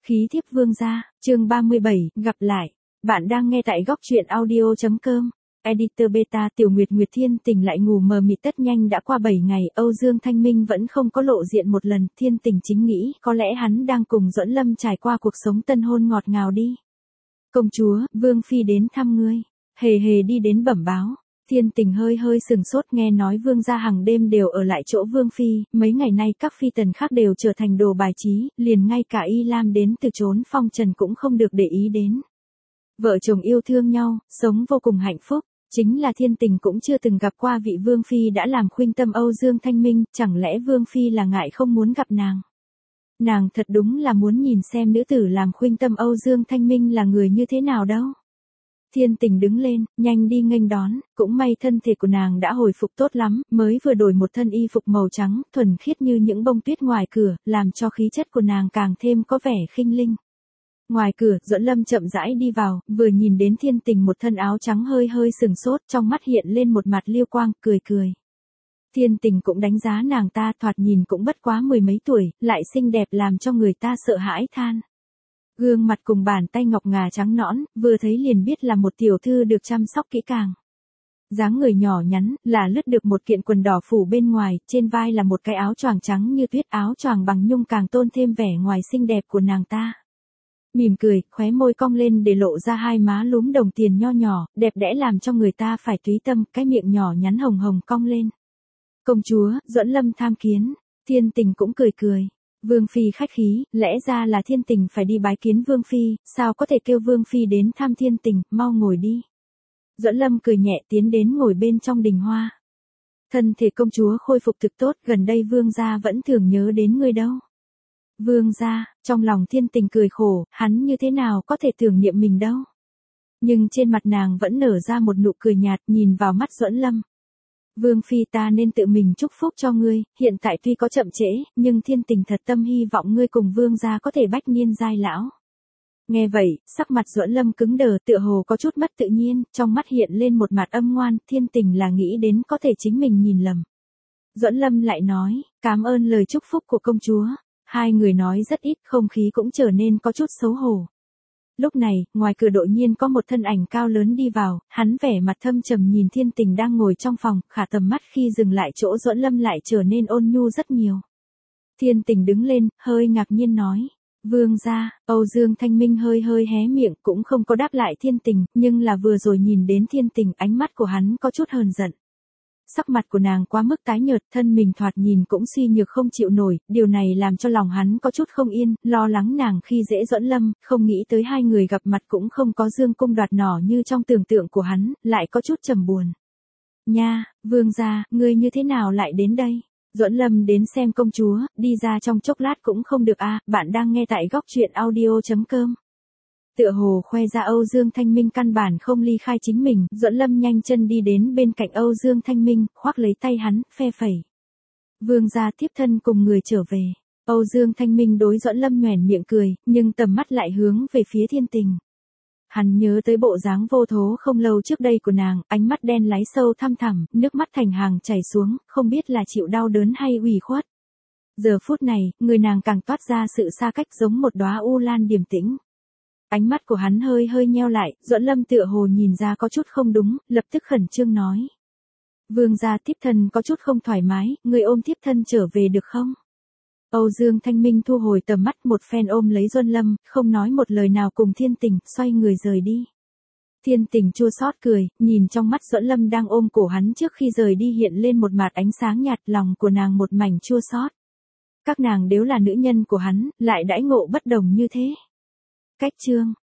Khí thiếp vương gia, chương 37, gặp lại. Bạn đang nghe tại góc truyện audio.com. Editor Beta. Tiểu Nguyệt Nguyệt Thiên Tình lại ngủ mờ mịt. Tất nhanh đã qua 7 ngày, Âu Dương Thanh Minh vẫn không có lộ diện một lần. Thiên Tình chính nghĩ, có lẽ hắn đang cùng Duẫn Lâm trải qua cuộc sống tân hôn ngọt ngào đi. Công chúa, Vương Phi đến thăm ngươi. Hề hề đi đến bẩm báo. Thiên Tình hơi sừng sốt, nghe nói vương gia hàng đêm đều ở lại chỗ Vương Phi, mấy ngày nay các phi tần khác đều trở thành đồ bài trí, liền ngay cả Y Lam đến từ chốn phong trần cũng không được để ý đến. Vợ chồng yêu thương nhau, sống vô cùng hạnh phúc, chính là Thiên Tình cũng chưa từng gặp qua vị Vương Phi đã làm khuynh tâm Âu Dương Thanh Minh, chẳng lẽ Vương Phi là ngại không muốn gặp nàng? Nàng thật đúng là muốn nhìn xem nữ tử làm khuynh tâm Âu Dương Thanh Minh là người như thế nào đâu. Thiên Tình đứng lên, nhanh đi nghênh đón, cũng may thân thể của nàng đã hồi phục tốt lắm, mới vừa đổi một thân y phục màu trắng, thuần khiết như những bông tuyết ngoài cửa, làm cho khí chất của nàng càng thêm có vẻ khinh linh. Ngoài cửa, Duẫn Lâm chậm rãi đi vào, vừa nhìn đến Thiên Tình một thân áo trắng hơi sừng sốt, trong mắt hiện lên một mặt liêu quang, cười. Thiên Tình cũng đánh giá nàng ta, thoạt nhìn cũng bất quá mười mấy tuổi, lại xinh đẹp làm cho người ta sợ hãi than. Gương mặt cùng bàn tay ngọc ngà trắng nõn, vừa thấy liền biết là một tiểu thư được chăm sóc kỹ càng. Dáng người nhỏ nhắn, là lướt được một kiện quần đỏ phủ bên ngoài, trên vai là một cái áo choàng trắng như tuyết, áo choàng bằng nhung càng tôn thêm vẻ ngoài xinh đẹp của nàng ta. Mỉm cười, khóe môi cong lên để lộ ra hai má lúm đồng tiền nho nhỏ, đẹp đẽ làm cho người ta phải túy tâm, cái miệng nhỏ nhắn hồng cong lên. Công chúa, Duẫn Lâm tham kiến. Thiên Tình cũng cười. Vương Phi khách khí, lẽ ra là Thiên Tình phải đi bái kiến Vương Phi, sao có thể kêu Vương Phi đến thăm Thiên Tình, mau ngồi đi. Duẫn Lâm cười nhẹ tiến đến ngồi bên trong đình hoa. Thân thể công chúa khôi phục thực tốt, gần đây Vương gia vẫn thường nhớ đến ngươi đâu. Vương gia, trong lòng Thiên Tình cười khổ, hắn như thế nào có thể tưởng niệm mình đâu. Nhưng trên mặt nàng vẫn nở ra một nụ cười nhạt, nhìn vào mắt Duẫn Lâm. Vương Phi, ta nên tự mình chúc phúc cho ngươi, hiện tại tuy có chậm trễ, nhưng Thiên Tình thật tâm hy vọng ngươi cùng Vương gia có thể bách niên giai lão. Nghe vậy, sắc mặt Duẫn Lâm cứng đờ, tựa hồ có chút mất tự nhiên, trong mắt hiện lên một mặt âm ngoan, Thiên Tình là nghĩ đến có thể chính mình nhìn lầm. Duẫn Lâm lại nói, cảm ơn lời chúc phúc của công chúa. Hai người nói rất ít, không khí cũng trở nên có chút xấu hổ. Lúc này, ngoài cửa đột nhiên có một thân ảnh cao lớn đi vào, hắn vẻ mặt thâm trầm nhìn Thiên Tình đang ngồi trong phòng, khả tầm mắt khi dừng lại chỗ Duẫn Lâm lại trở nên ôn nhu rất nhiều. Thiên Tình đứng lên, hơi ngạc nhiên nói, Vương gia. Âu Dương Thanh Minh hơi hé miệng, cũng không có đáp lại Thiên Tình, nhưng là vừa rồi nhìn đến Thiên Tình, ánh mắt của hắn có chút hờn giận. Sắc mặt của nàng quá mức tái nhợt, thân mình thoạt nhìn cũng suy nhược không chịu nổi, điều này làm cho lòng hắn có chút không yên, lo lắng nàng khi dễ Duẫn Lâm, không nghĩ tới hai người gặp mặt cũng không có dương cung đoạt nỏ như trong tưởng tượng của hắn, lại có chút trầm buồn. Nha, Vương gia, ngươi như thế nào lại đến đây? Duẫn Lâm đến xem công chúa, đi ra trong chốc lát cũng không được à, bạn đang nghe tại góc truyện audio.com. Tựa hồ khoe ra Âu Dương Thanh Minh căn bản không ly khai chính mình, Duẫn Lâm nhanh chân đi đến bên cạnh Âu Dương Thanh Minh, khoác lấy tay hắn, phe phẩy. Vương gia tiếp thân cùng người trở về. Âu Dương Thanh Minh đối Duẫn Lâm nhoẻn miệng cười, nhưng tầm mắt lại hướng về phía Thiên Tình. Hắn nhớ tới bộ dáng vô thố không lâu trước đây của nàng, ánh mắt đen láy sâu thăm thẳm, nước mắt thành hàng chảy xuống, không biết là chịu đau đớn hay ủy khuất. Giờ phút này, người nàng càng toát ra sự xa cách giống một đóa u lan điềm tĩnh. Ánh mắt của hắn hơi nheo lại, Duẫn Lâm tựa hồ nhìn ra có chút không đúng, lập tức khẩn trương nói. Vương gia, thiếp thân có chút không thoải mái, người ôm thiếp thân trở về được không? Âu Dương Thanh Minh thu hồi tầm mắt, một phen ôm lấy Duẫn Lâm, không nói một lời nào cùng Thiên Tình, xoay người rời đi. Thiên Tình chua xót cười, nhìn trong mắt Duẫn Lâm đang ôm cổ hắn trước khi rời đi hiện lên một mặt ánh sáng nhạt, lòng của nàng một mảnh chua xót. Các nàng đều là nữ nhân của hắn, lại đãi ngộ bất đồng như thế. Cách chương